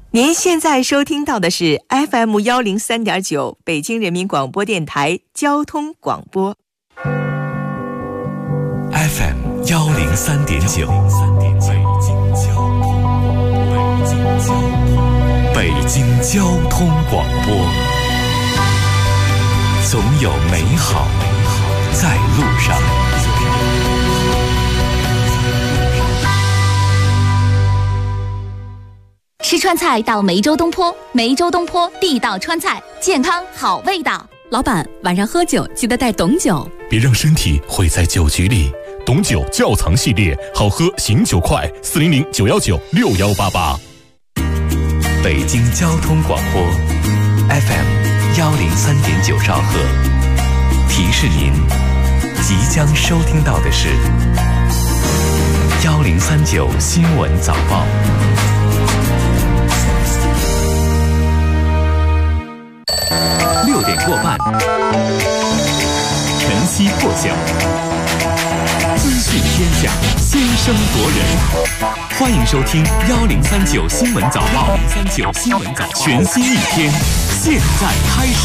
您现在收听到的是 FM103.9 北京人民广播电台交通广播。 FM103.9 北京交通广播，总有美好在路上。 吃川菜到梅州东坡，梅州东坡地道川菜，健康好味道。 老板，晚上喝酒记得带董酒， 别让身体毁在酒局里。董酒窖藏系列，好喝醒酒快，400-919-6188。北京交通广播 FM103.9兆赫，提示您即将收听到的是1039新闻早报。6点过半，晨曦破晓，资讯天下，先声夺人。欢迎收听1039新闻早报，1039新闻早报，全新一天，现在开始。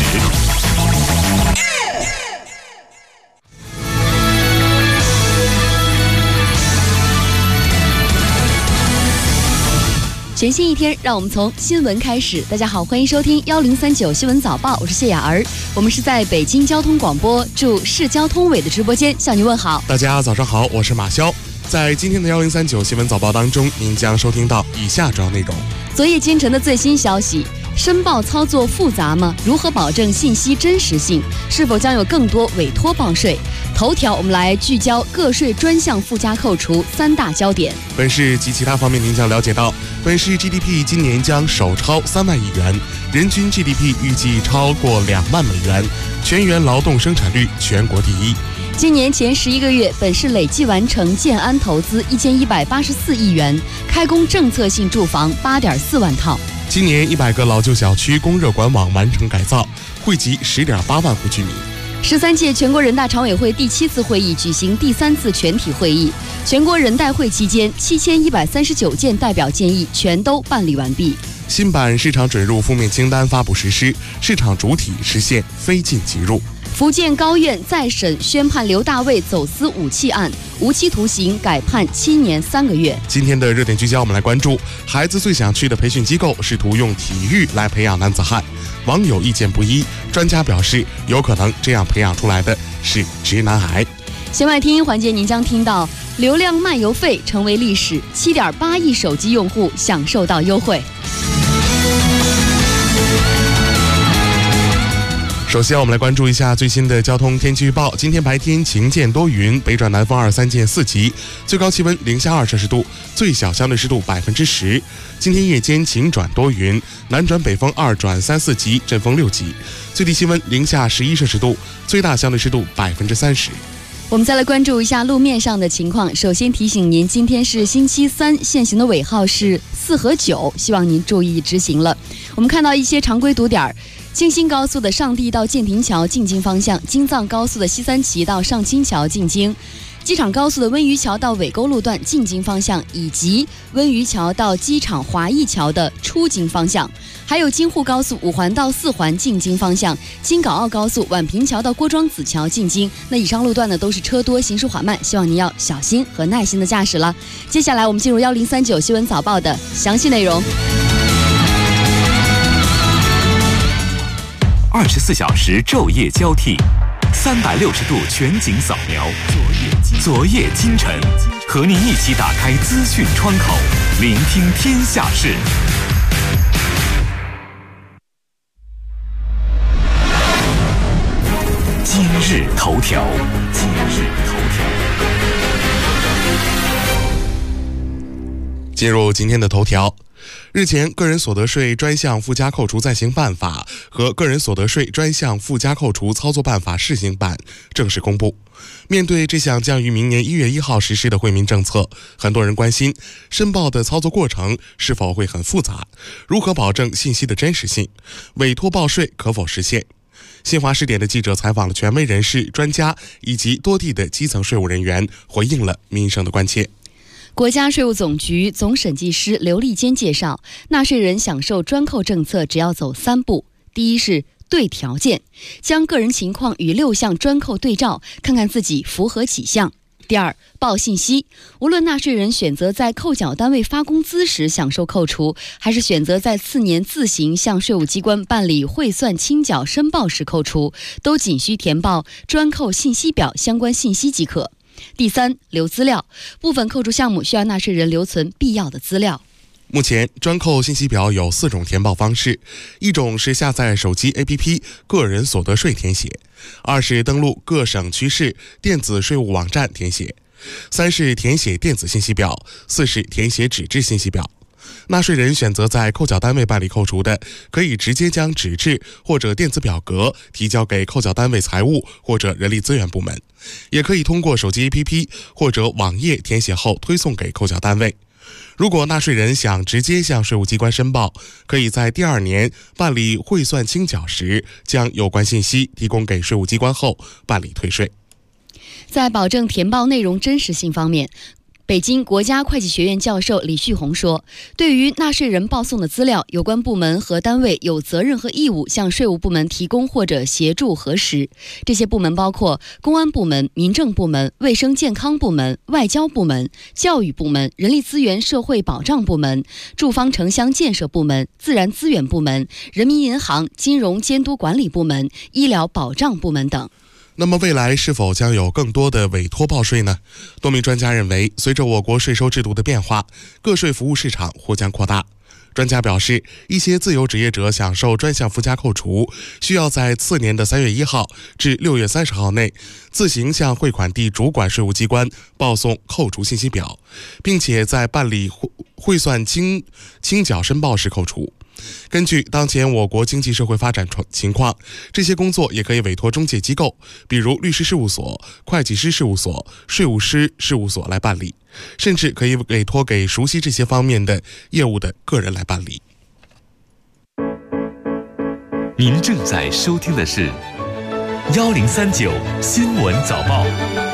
全新一天，让我们从新闻开始。大家好，欢迎收听1039新闻早报，我是谢雅儿。我们是在北京交通广播驻市交通委的直播间向您问好。 大家早上好，我是马潇。在今天的1039新闻早报当中，您将收听到以下主要内容： 昨夜今晨的最新消息，申报操作复杂吗？如何保证信息真实性？是否将有更多委托报税？头条我们来聚焦个税专项附加扣除3大焦点。 本市及其他方面，您将了解到，本市 GDP 今年将首超3万亿元，人均 GDP 预计超过2万美元，全员劳动生产率全国第一。 今年前11个月，本市累计完成建安投资1184亿元，开工政策性住房8.4万套。 今年100个老旧小区供热管网完成改造，惠及10.8万户居民。 13届全国人大常委会第7次会议举行第3次全体会议，全国人代会期间7139件代表建议全都办理完毕。 新版市场准入负面清单发布实施，市场主体实现非进即入。 福建高院再审宣判刘大卫走私武器案，无期徒刑改判7年3个月。 今天的热点聚焦，我们来关注孩子最想去的培训机构试图用体育来培养男子汉，网友意见不一，专家表示有可能这样培养出来的是直男癌。 弦外听环节，您将听到流量漫游费成为历史，7.8亿手机用户享受到优惠。 首先我们来关注一下最新的交通天气预报。今天白天晴间多云，北转南风2-3见4级，最高气温零下2摄氏度，最小相对湿度10%。今天夜间晴转多云，南转北风2转3、4级，阵风6级，最低气温零下11摄氏度，最大相对湿度30%。 我们再来关注一下路面上的情况。首先提醒您，今天是星期三，限行的尾号是4和9，希望您注意执行了。我们看到一些常规堵点，京新高速的上地到建亭桥进京方向，京藏高速的西三旗到上清桥进京，机场高速的温榆桥到尾沟路段进京方向，以及温榆桥到机场华谊桥的出京方向，还有京沪高速5环到4环进京方向，京港澳高速宛平桥到郭庄子桥进京。那以上路段呢都是车多行驶缓慢，希望您要小心和耐心的驾驶了。接下来我们进入1039新闻早报的详细内容。 24小时昼夜交替，360度全景扫描，昨夜今晨，和您一起打开资讯窗口，聆听天下事。今日头条，今日头条。 进入今天的头条。日前，个人所得税专项附加扣除暂行办法和个人所得税专项附加扣除操作办法试行版正式公布。面对这项将于明年1月1号实施的惠民政策，很多人关心申报的操作过程是否会很复杂，如何保证信息的真实性，委托报税可否实现。新华视点的记者采访了权威人士、专家以及多地的基层税务人员，回应了民生的关切。 国家税务总局总审计师刘立坚介绍，纳税人享受专扣政策只要走3步。第一是对条件，将个人情况与6项专扣对照，看看自己符合几项。第二，报信息，无论纳税人选择在扣缴单位发工资时享受扣除，还是选择在次年自行向税务机关办理汇算清缴申报时扣除，都仅需填报专扣信息表相关信息即可。第三，留资料，部分扣除项目需要纳税人留存必要的资料。 目前专扣信息表有4种填报方式，一种是下载手机 APP 个人所得税填写，2是登录各省区市电子税务网站填写，3是填写电子信息表，4是填写纸质信息表。纳税人选择在扣缴单位办理扣除的，可以直接将纸质或者电子表格提交给扣缴单位财务或者人力资源部门，也可以通过手机 APP 或者网页填写后推送给扣缴单位。如果纳税人想直接向税务机关申报，可以在第2年办理汇算清缴时，将有关信息提供给税务机关后办理退税。 在保证填报内容真实性方面，北京国家会计学院教授李旭红说，对于纳税人报送的资料，有关部门和单位有责任和义务向税务部门提供或者协助核实。这些部门包括公安部门、民政部门、卫生健康部门、外交部门、教育部门、人力资源社会保障部门、住房城乡建设部门、自然资源部门、人民银行金融监督管理部门、医疗保障部门等。 那么未来是否将有更多的委托报税呢？多名专家认为，随着我国税收制度的变化，个税服务市场或将扩大。专家表示，一些自由职业者享受专项附加扣除，需要在次年的3月1号至6月30号内，自行向汇款地主管税务机关报送扣除信息表，并且在办理汇算清缴申报时扣除。根据当前我国经济社会发展情况，这些工作也可以委托中介机构，比如律师事务所、会计师事务所、税务师事务所来办理，甚至可以委托给熟悉这些方面的业务的个人来办理。 您正在收听的是1039新闻早报。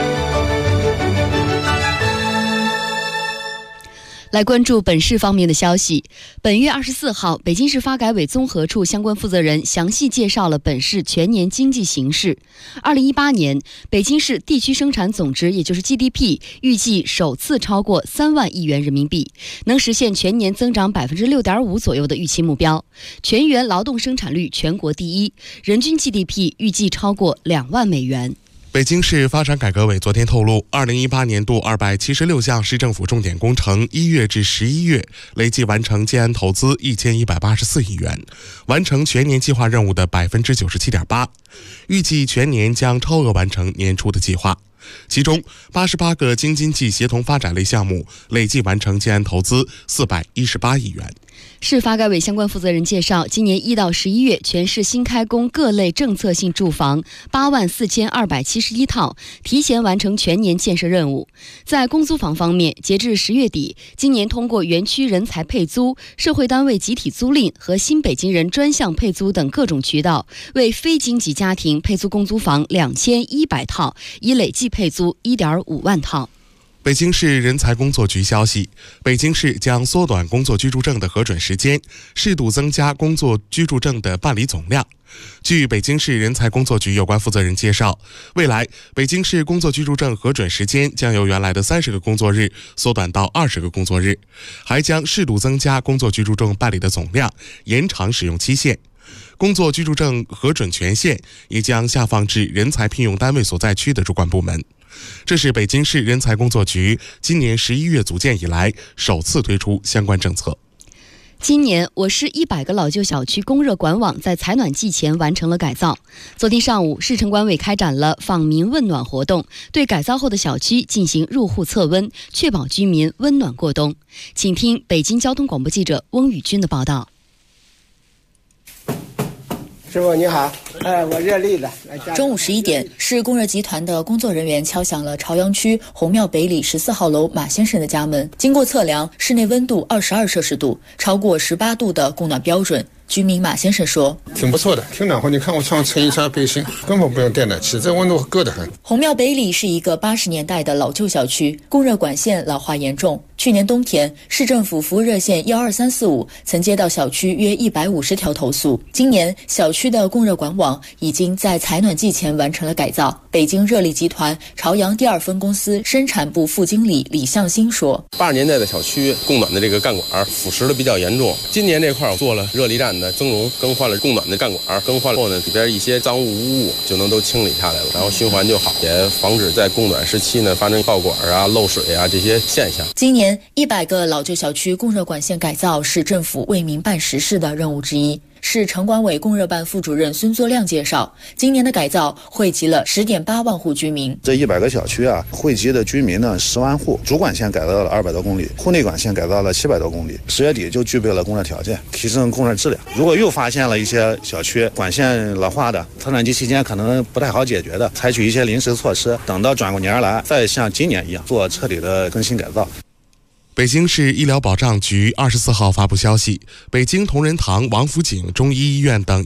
来关注本市方面的消息。本月24号，北京市发改委综合处相关负责人详细介绍了本市全年经济形势。2018年，北京市地区生产总值，也就是 GDP， 预计首次超过3万亿元人民币，能实现全年增长 6.5% 左右的预期目标。全员劳动生产率全国第一，人均 GDP 预计超过2万美元。 北京市发展改革委昨天透露，2018年度276项市政府重点工程1月至11月累计完成建安投资1184亿元，完成全年计划任务的 97.8%， 预计全年将超额完成年初的计划。其中88个京津冀协同发展类项目累计完成建安投资418亿元。 市发改委相关负责人介绍，今年1到11月，全市新开工各类政策性住房84271套，提前完成全年建设任务。在公租房方面，截至10月底，今年通过园区人才配租、社会单位集体租赁和新北京人专项配租等各种渠道，为非京籍家庭配租公租房2100套，已累计配租1.5万套。 北京市人才工作局消息，北京市将缩短工作居住证的核准时间，适度增加工作居住证的办理总量。据北京市人才工作局有关负责人介绍，未来北京市工作居住证核准时间将由原来的30个工作日缩短到20个工作日，还将适度增加工作居住证办理的总量，延长使用期限。工作居住证核准权限也将下放至人才聘用单位所在区的主管部门。这是北京市人才工作局今年11月组建以来首次推出相关政策。 今年，我市100个老旧小区供热管网在采暖季前完成了改造。昨天上午，市城管委开展了访民问暖活动，对改造后的小区进行入户测温，确保居民温暖过冬。请听北京交通广播记者翁宇军的报道。 师傅你好，我热力的。 中午11点，市供热集团的工作人员敲响了朝阳区红庙北里14号楼马先生的家门。经过测量，室内温度22摄氏度，超过18度的供暖标准。 居民马先生说：“ 挺不错的，挺暖和。你看我穿衬衣衫背心，根本不用电暖气，这温度够得很。” 红庙北里是一个80年代的老旧小区，供热管线老化严重。去年冬天，市政府服务热线12345曾接到小区约150条投诉。今年，小区的供热管网已经在采暖季前完成了改造。北京热力集团朝阳第2分公司生产部副经理李向新说 ：“80年代的小区供暖的这个干管腐蚀的比较严重，今年这块做了热力站的增容，更换了供暖的干管，更换后呢，里边一些脏物污物就能都清理下来了，然后循环就好，也防止在供暖时期呢发生爆管漏水这些现象。” 今年100个老旧小区供热管线改造是政府为民办实事的任务之一。市城管委供热办副主任孙作亮介绍，今年的改造惠及了10.8万户居民。 这100个小区惠及的居民呢10万户，主管线改造了200多公里，户内管线改造了700多公里。10月底就具备了供热条件，提升供热质量。如果又发现了一些小区管线老化的，采暖季期间可能不太好解决的，采取一些临时措施，等到转过年来再像今年一样做彻底的更新改造。 北京市医疗保障局24号发布消息，北京同仁堂、王府井中医医院等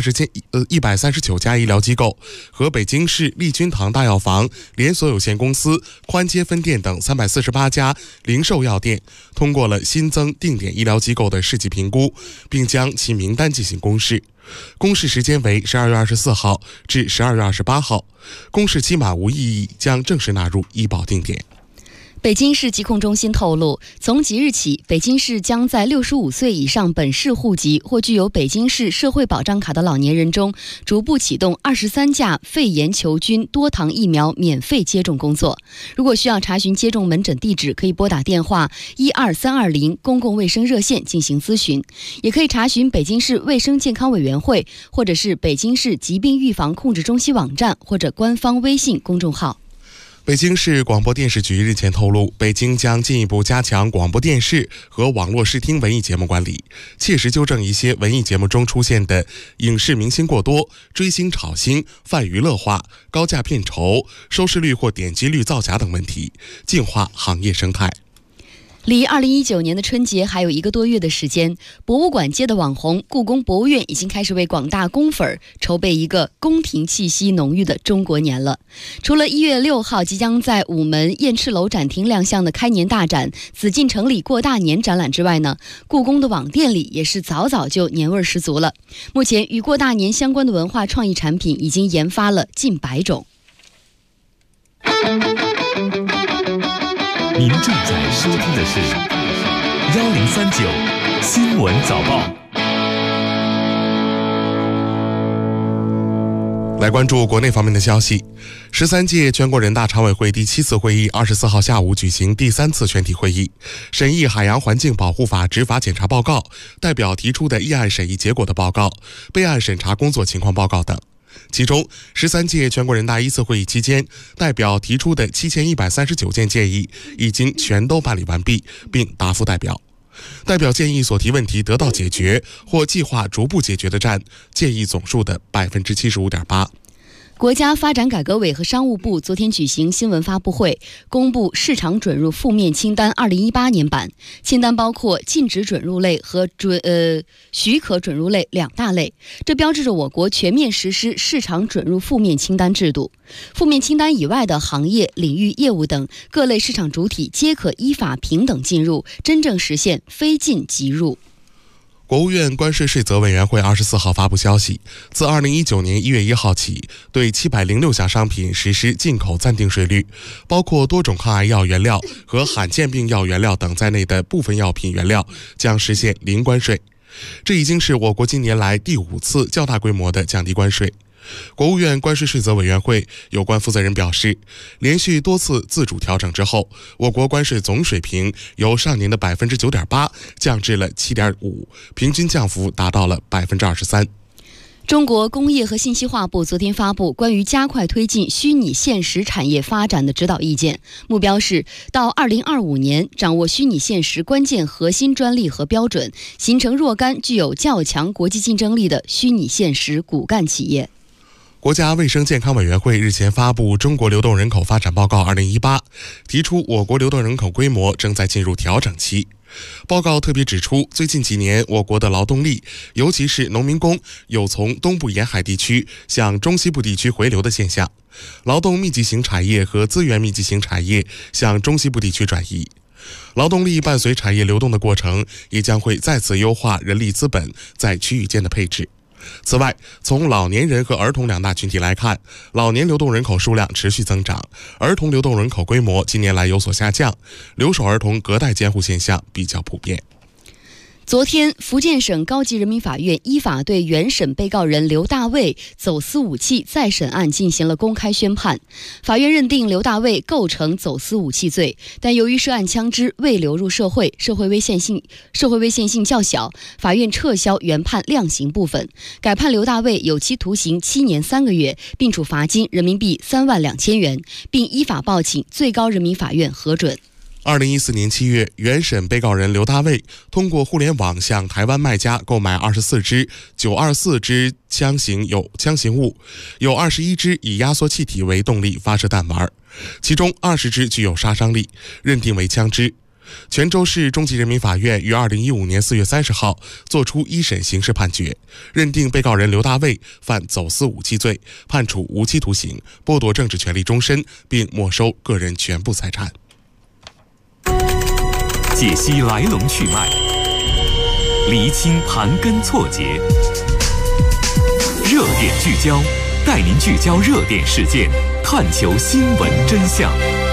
139家医疗机构和北京市利君堂大药房连锁有限公司宽街分店等348家零售药店通过了新增定点医疗机构的试剂评估，并将其名单进行公示。公示时间为12月24号至12月28号，公示期满无异议将正式纳入医保定点。 北京市疾控中心透露，从即日起，北京市将在65岁以上本市户籍或具有北京市社会保障卡的老年人中，逐步启动23价肺炎球菌多糖疫苗免费接种工作。如果需要查询接种门诊地址，可以拨打电话12320公共卫生热线进行咨询，也可以查询北京市卫生健康委员会或者是北京市疾病预防控制中心网站或者官方微信公众号。 北京市广播电视局日前透露，北京将进一步加强广播电视和网络视听文艺节目管理，切实纠正一些文艺节目中出现的影视明星过多、追星炒星、泛娱乐化、高价片酬、收视率或点击率造假等问题，净化行业生态。 离2019年的春节还有1个多月的时间，博物馆界的网红故宫博物院已经开始为广大宫粉筹备一个宫廷气息浓郁的中国年了。除了1月6号即将在午门雁翅楼展厅亮相的开年大展紫禁城里过大年展览之外呢，故宫的网店里也是早就年味十足了。目前与过大年相关的文化创意产品已经研发了近100种。 您正在收听的是1039新闻早报。 来关注国内方面的消息。13届全国人大常委会第7次会议24号下午举行第3次全体会议，审议海洋环境保护法执法检查报告、代表提出的议案审议结果的报告、备案审查工作情况报告等。其中13届全国人大1次会议期间，代表提出的7139件建议已经全都办理完毕，并答复代表。代表建议所提问题得到解决或计划逐步解决的占建议总数的 75.8%。 国家发展改革委和商务部昨天举行新闻发布会，公布市场准入负面清单2018年版。清单包括禁止准入类和许可准入类2大类，这标志着我国全面实施市场准入负面清单制度。负面清单以外的行业、领域、业务等各类市场主体皆可依法平等进入，真正实现非进即入。 国务院关税税则委员会24号发布消息，自2019年1月1号起，对706项商品实施进口暂定税率，包括多种抗癌药原料和罕见病药原料等在内的部分药品原料将实现零关税。这已经是我国近年来第5次较大规模的降低关税。国务院关税税则委员会有关负责人表示，连续多次自主调整之后，我国关税总水平由上年的 9.8% 降至了 7.5%， 平均降幅达到了 23%。 中国工业和信息化部昨天发布关于加快推进虚拟现实产业发展的指导意见，目标是到2025年掌握虚拟现实关键核心专利和标准，形成若干具有较强国际竞争力的虚拟现实骨干企业。 国家卫生健康委员会日前发布《中国流动人口发展报告2018》，提出我国流动人口规模正在进入调整期。 报告特别指出，最近几年我国的劳动力，尤其是农民工，有从东部沿海地区向中西部地区回流的现象，劳动密集型产业和资源密集型产业向中西部地区转移。劳动力伴随产业流动的过程，也将会再次优化人力资本在区域间的配置。此外，从老年人和儿童两大群体来看，老年流动人口数量持续增长，儿童流动人口规模近年来有所下降，留守儿童隔代监护现象比较普遍。 昨天，福建省高级人民法院依法对原审被告人刘大卫走私武器再审案进行了公开宣判。法院认定刘大卫构成走私武器罪，但由于涉案枪支未流入社会，社会危险性较小，法院撤销原判量刑部分，改判刘大卫有期徒刑7年3个月，并处罚金人民币32000元，并依法报请最高人民法院核准。 2014年7月，原审被告人刘大卫通过互联网向台湾卖家购买24支924支枪型物，有21支以压缩气体为动力发射弹丸，其中20支具有杀伤力，认定为枪支。泉州市中级人民法院于2015年4月30号作出一审刑事判决，认定被告人刘大卫犯走私武器罪，判处无期徒刑，剥夺政治权利终身，并没收个人全部财产。 解析来龙去脉，厘清盘根错节，热点聚焦，带您聚焦热点事件，探求新闻真相。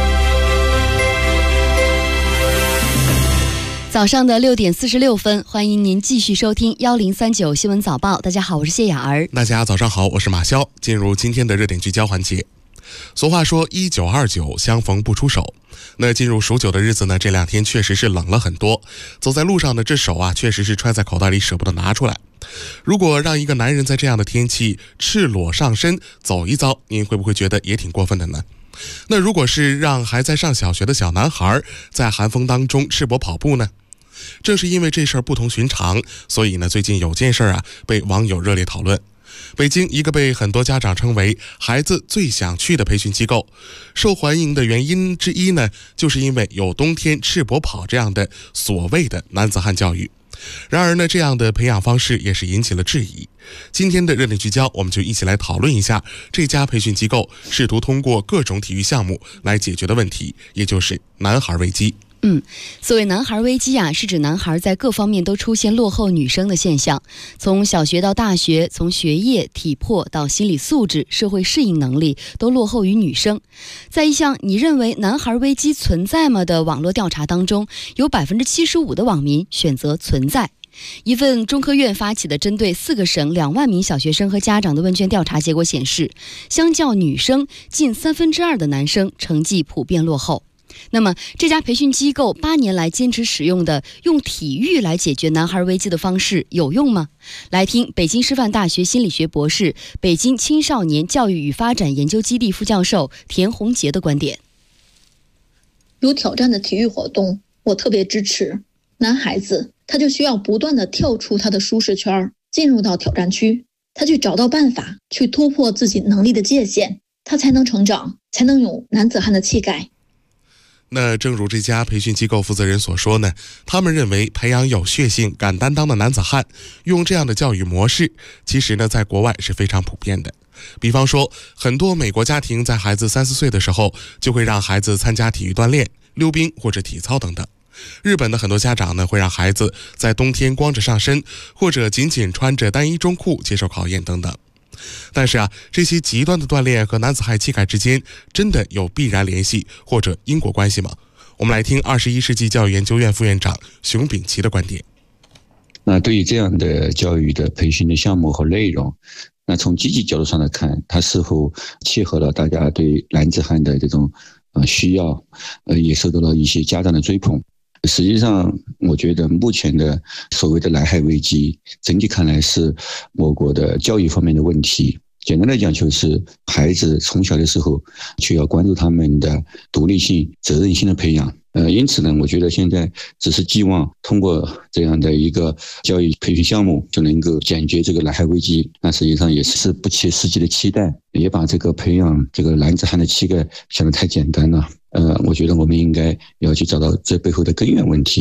早上的6点46分，欢迎您继续收听1039新闻早报。大家好，我是谢雅儿。 大家早上好，我是马潇。进入今天的热点聚焦环节。俗话说1929相逢不出手，那进入数9的日子呢，这2天确实是冷了很多，走在路上的这手确实是揣在口袋里舍不得拿出来。如果让一个男人在这样的天气赤裸上身走一遭，您会不会觉得也挺过分的呢？那如果是让还在上小学的小男孩在寒风当中赤膊跑步呢？正是因为这事儿不同寻常，所以呢，最近有件事被网友热烈讨论。北京一个被很多家长称为孩子最想去的培训机构，受欢迎的原因之一呢，就是因为有冬天赤膊跑这样的所谓的男子汉教育。然而呢，这样的培养方式也是引起了质疑。今天的热点聚焦，我们就一起来讨论一下这家培训机构试图通过各种体育项目来解决的问题，也就是男孩危机。 所谓男孩危机是指男孩在各方面都出现落后女生的现象，从小学到大学，从学业、体魄到心理素质、社会适应能力都落后于女生。在一项你认为男孩危机存在吗的网络调查当中，有 75% 的网民选择存在。一份中科院发起的针对4个省2万名小学生和家长的问卷调查结果显示，相较女生，近2/3的男生成绩普遍落后。那么这家培训机构8年来坚持使用的用体育来解决男孩危机的方式有用吗？来听北京师范大学心理学博士、北京青少年教育与发展研究基地副教授田宏杰的观点。 有挑战的体育活动我特别支持。男孩子他就需要不断的跳出他的舒适圈，进入到挑战区，他去找到办法，去突破自己能力的界限，他才能成长，才能有男子汉的气概。 那正如这家培训机构负责人所说呢，他们认为培养有血性、敢担当的男子汉，用这样的教育模式，其实呢，在国外是非常普遍的。比方说，很多美国家庭在孩子3、4岁的时候，就会让孩子参加体育锻炼、溜冰或者体操等等。日本的很多家长呢，会让孩子在冬天光着上身，或者仅仅穿着单衣中裤接受考验等等。但是这些极端的锻炼和男子汉气概之间真的有必然联系或者因果关系吗？我们来听21世纪教育研究院副院长熊丙奇的观点。 那对于这样的教育的培训的项目和内容，那从积极角度上来看，它是否切合了大家对男子汉的这种需要，也受到了一些家长的追捧。实际上我觉得目前的所谓的男孩危机，整体看来是我国的教育方面的问题。简单来讲，就是孩子从小的时候就要关注他们的独立性、责任心的培养。因此呢，我觉得现在只是寄望通过这样的一个教育培训项目就能够解决这个男孩危机，那实际上也是不切实际的期待，也把这个培养这个男子汉的气概想得太简单了。我觉得我们应该要去找到这背后的根源问题，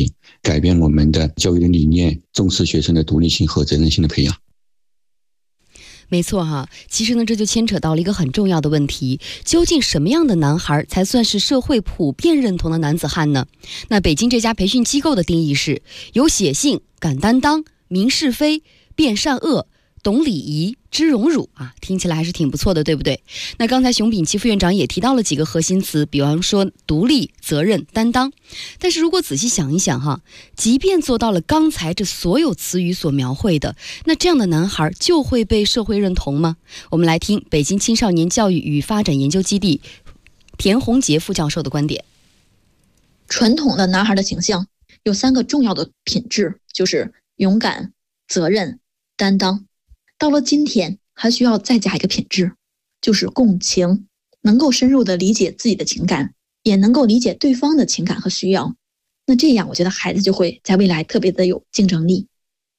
改变我们的教育的理念，重视学生的独立性和责任心的培养。 没错哈，其实呢，这就牵扯到了一个很重要的问题，究竟什么样的男孩才算是社会普遍认同的男子汉呢？那北京这家培训机构的定义是有写性、敢担当、明是非、辨善恶、懂礼仪、知荣辱啊，听起来还是挺不错的，对不对？那刚才熊丙奇副院长也提到了几个核心词，比方说独立、责任、担当。但是如果仔细想一想哈，即便做到了刚才这所有词语所描绘的，那这样的男孩就会被社会认同吗？我们来听北京青少年教育与发展研究基地田宏杰副教授的观点。 传统的男孩的形象有3个重要的品质，就是勇敢、责任、担当。到了今天还需要再加一个品质，就是共情，能够深入的理解自己的情感，也能够理解对方的情感和需要。那这样我觉得孩子就会在未来特别的有竞争力。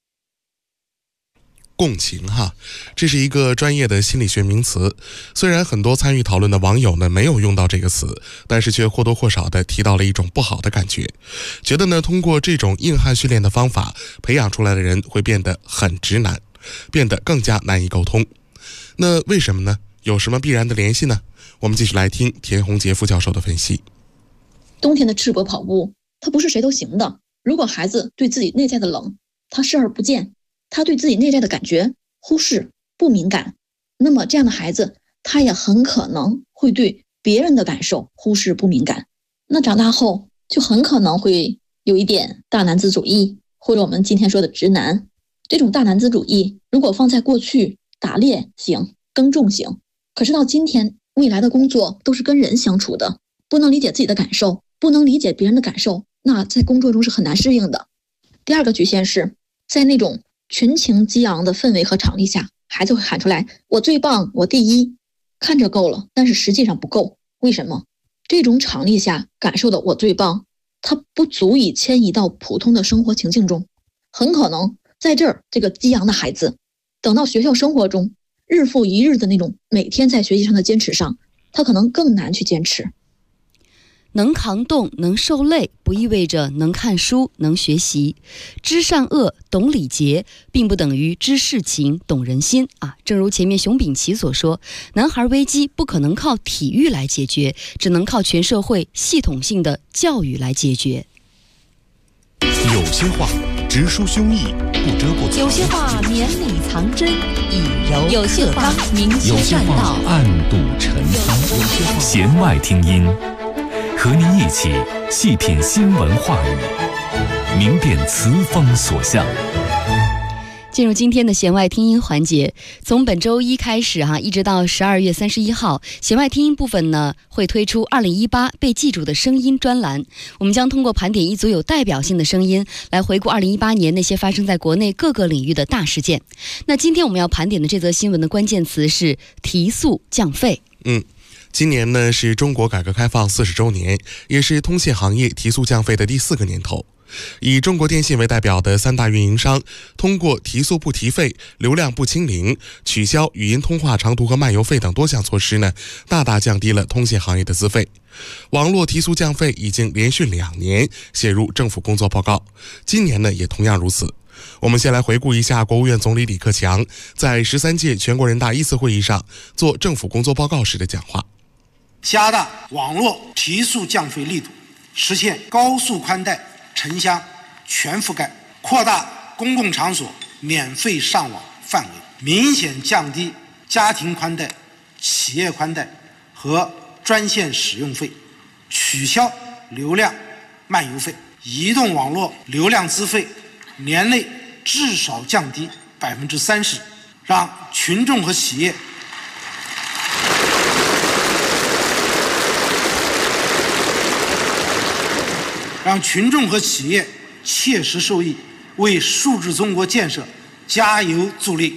共情哈，这是一个专业的心理学名词。虽然很多参与讨论的网友呢没有用到这个词，但是却或多或少的提到了一种不好的感觉，觉得呢通过这种硬汉训练的方法培养出来的人会变得很直男，变得更加难以沟通。那为什么呢？有什么必然的联系呢？我们继续来听田宏杰副教授的分析。 冬天的赤膊跑步，它不是谁都行的。如果孩子对自己内在的冷，他视而不见，他对自己内在的感觉忽视、不敏感，那么这样的孩子，他也很可能会对别人的感受忽视、不敏感。那长大后就很可能会有一点大男子主义，或者我们今天说的直男。这种大男子主义如果放在过去，打猎行，耕种行，可是到今天，未来的工作都是跟人相处的，不能理解自己的感受，不能理解别人的感受，那在工作中是很难适应的。第二个局限是在那种群情激昂的氛围和场力下，孩子会喊出来我最棒，我第一，看着够了，但是实际上不够。为什么？这种场力下感受的我最棒，它不足以迁移到普通的生活情境中，很可能在这儿这个激昂的孩子，等到学校生活中日复一日的那种每天在学习上的坚持上，他可能更难去坚持。 能扛冻、能受累，不意味着能看书、能学习。知善恶、懂礼节，并不等于知事情、懂人心啊！正如前面熊丙奇所说，男孩危机不可能靠体育来解决，只能靠全社会系统性的教育来解决。 有些话直抒胸臆，不遮不藏； 有些话绵里藏针，以柔有些话明有些劝道， 暗度陈仓。弦外听音，和您一起细品新闻话语，明辨词风所向。 进入今天的弦外听音环节，从本周一开始一直到12月31号，弦外听音部分呢会推出2018被记住的声音专栏。我们将通过盘点一组有代表性的声音，来回顾2018年那些发生在国内各个领域的大事件。那今天我们要盘点的这则新闻的关键词是提速降费。 今年呢是中国改革开放40周年，也是通信行业提速降费的第4个年头。以中国电信为代表的3大运营商，通过提速不提费、流量不清零、取消语音通话长途和漫游费等多项措施呢，大大降低了通信行业的资费。网络提速降费已经连续2年写入政府工作报告，今年呢也同样如此。我们先来回顾一下国务院总理李克强在13届全国人大1次会议上做政府工作报告时的讲话。 加大网络提速降费力度，实现高速宽带城乡全覆盖，扩大公共场所免费上网范围，明显降低家庭宽带、企业宽带和专线使用费，取消流量漫游费，移动网络流量资费年内至少降低30%，让群众和企业切实受益，为数字中国建设加油助力。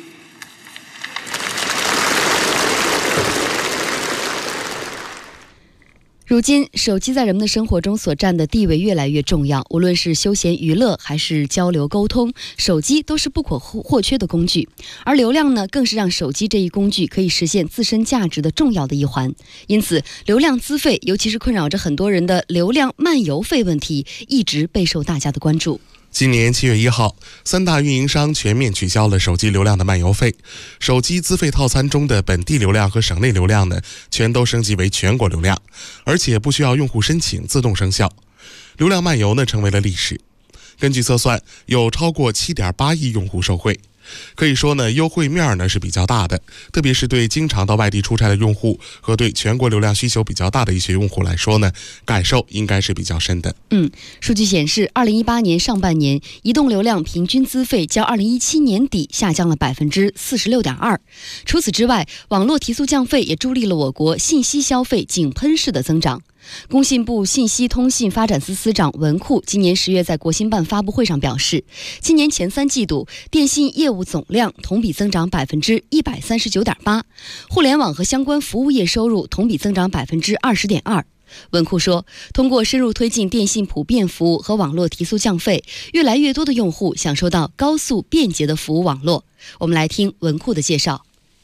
如今，手机在人们的生活中所占的地位越来越重要，无论是休闲娱乐还是交流沟通，手机都是不可或缺的工具。而流量呢，更是让手机这一工具可以实现自身价值的重要的一环。因此，流量资费，尤其是困扰着很多人的流量漫游费问题，一直备受大家的关注。 今年7月1号，3大运营商全面取消了手机流量的漫游费，手机资费套餐中的本地流量和省内流量呢，全都升级为全国流量，而且不需要用户申请，自动生效。流量漫游呢，成为了历史。根据测算，有超过7.8亿用户受惠。可以说呢，优惠面呢是比较大的，特别是对经常到外地出差的用户和对全国流量需求比较大的一些用户来说呢，感受应该是比较深的。 数据显示，2018年上半年移动流量平均资费较2017年底下降了46.2%。除此之外，网络提速降费也助力了我国信息消费井喷式的增长。工信部信息通信发展司司长文库今年10月在国新办发布会上表示，今年前3季度电信业务总量同比增长139.8%，互联网和相关服务业收入同比增长20.2%。文库说，通过深入推进电信普遍服务和网络提速降费，越来越多的用户享受到高速便捷的服务网络。我们来听文库的介绍。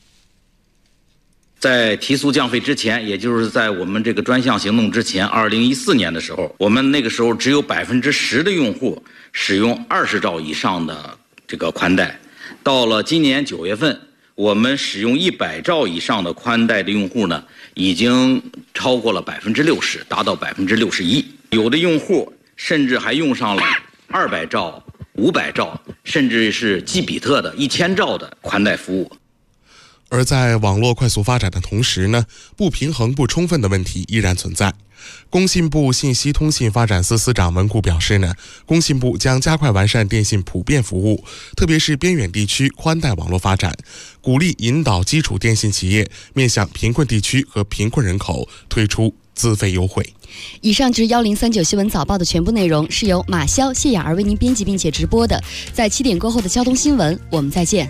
在提速降费之前，也就是在我们这个专项行动之前，2014年的时候，我们那个时候只有10%的用户使用20兆以上的这个宽带。到了今年9月份，我们使用100兆以上的宽带的用户呢，已经超过了60%，达到61%。有的用户甚至还用上了200兆、500兆，甚至是基比特的1000兆的宽带服务。 而在网络快速发展的同时呢，不平衡不充分的问题依然存在。工信部信息通信发展司司长文库表示呢，工信部将加快完善电信普遍服务，特别是边远地区宽带网络发展，鼓励引导基础电信企业面向贫困地区和贫困人口推出资费优惠。 以上就是1039新闻早报的全部内容，是由马潇、谢雅儿为您编辑并且直播的。在7点过后的交通新闻，我们再见。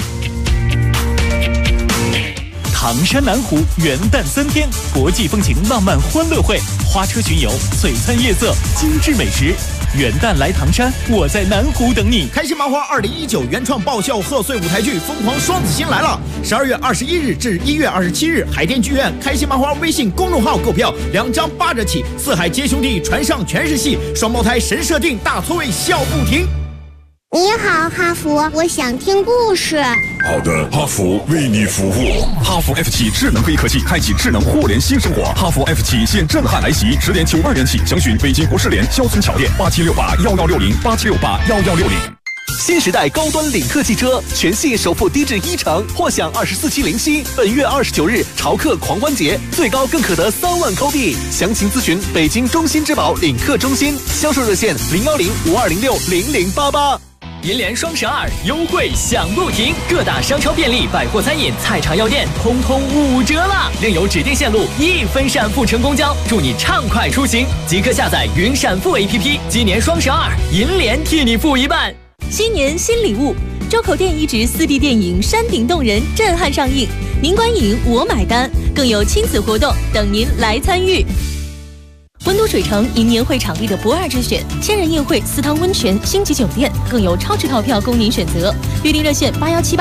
唐山南湖元旦3天，国际风情浪漫欢乐会，花车巡游，璀璨夜色，精致美食。元旦来唐山，我在南湖等你。 开心麻花2019原创爆笑贺岁舞台剧《疯狂双子星》来了！12月21日至1月27日，海淀剧院开心麻花微信公众号购票，2张8折起。四海皆兄弟，船上全是戏，双胞胎神设定，大错位笑不停。 你好，哈佛，我想听故事。 好的，哈佛为你服务。哈佛 F7 智能飞科技开启智能互联新生活。哈佛 F7现震撼来袭，10点92元起，详询北京国士联肖村桥店8768116087681160。 新时代高端领克汽车，全系首付低至10%，或享24期零息。本月29日潮客狂欢节，最高更可得3万扣币。详情咨询北京中心之宝领克中心，销售热线01052060088。 银联双12优惠享不停，各大商超便利、百货餐饮、菜场药店通通5折了，另有指定线路1分闪付乘公交，祝你畅快出行。即刻下载云闪付 APP， 今年双12银联替你付一半。 新年新礼物，周口店移植4D 电影《山顶洞人》震撼上映，您观影我买单，更有亲子活动等您来参与。温都水城迎年会场地的不二之选，千人宴会、私汤温泉、星级酒店，更有超值套票供您选择。预订热线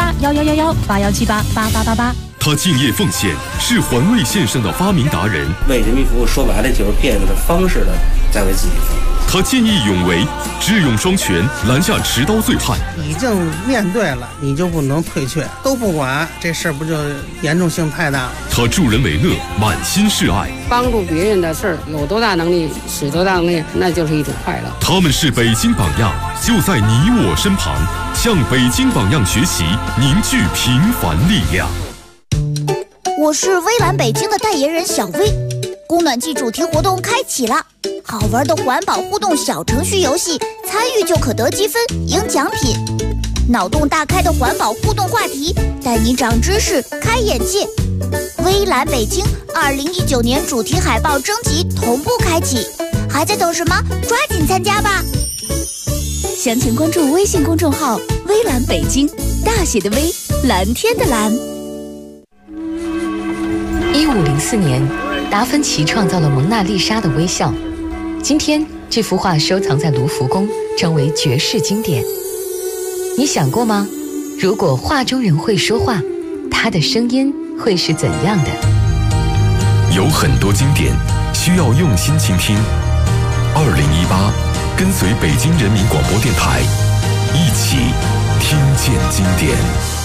817811118178888888。 他敬业奉献，是环卫线上的发明达人。 为人民服务，说白了就是变着方式的在为自己服务。 他见义勇为，智勇双全，拦下持刀醉汉。 已经面对了，你就不能退却，都不管，这事儿不就严重性太大了？ 他助人为乐，满心是爱。 帮助别人的事儿，有多大能力使多大能力，那就是一种快乐。 他们是北京榜样，就在你我身旁，向北京榜样学习，凝聚平凡力量。 我是微蓝北京的代言人小薇，供暖季主题活动开启了，好玩的环保互动小程序游戏，参与就可得积分赢奖品。脑洞大开的环保互动话题，带你长知识开眼界。微蓝北京2019年主题海报征集同步开启，还在等什么？抓紧参加吧！详情关注微信公众号微蓝北京，大写的微，蓝天的蓝。 1504年， 达芬奇创造了蒙娜丽莎的微笑。今天，这幅画收藏在卢浮宫，成为绝世经典。你想过吗？如果画中人会说话，他的声音会是怎样的？ 有很多经典需要用心倾听。2018，跟随北京人民广播电台，一起听见经典。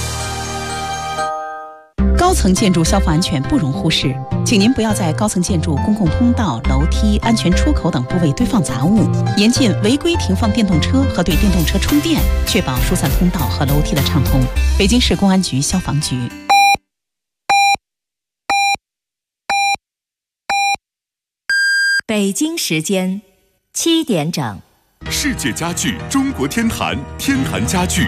高层建筑消防安全不容忽视，请您不要在高层建筑公共通道、楼梯、安全出口等部位堆放杂物，严禁违规停放电动车和对电动车充电，确保疏散通道和楼梯的畅通。北京市公安局消防局。 北京时间7点整。 世界家具中国天坛，天坛家具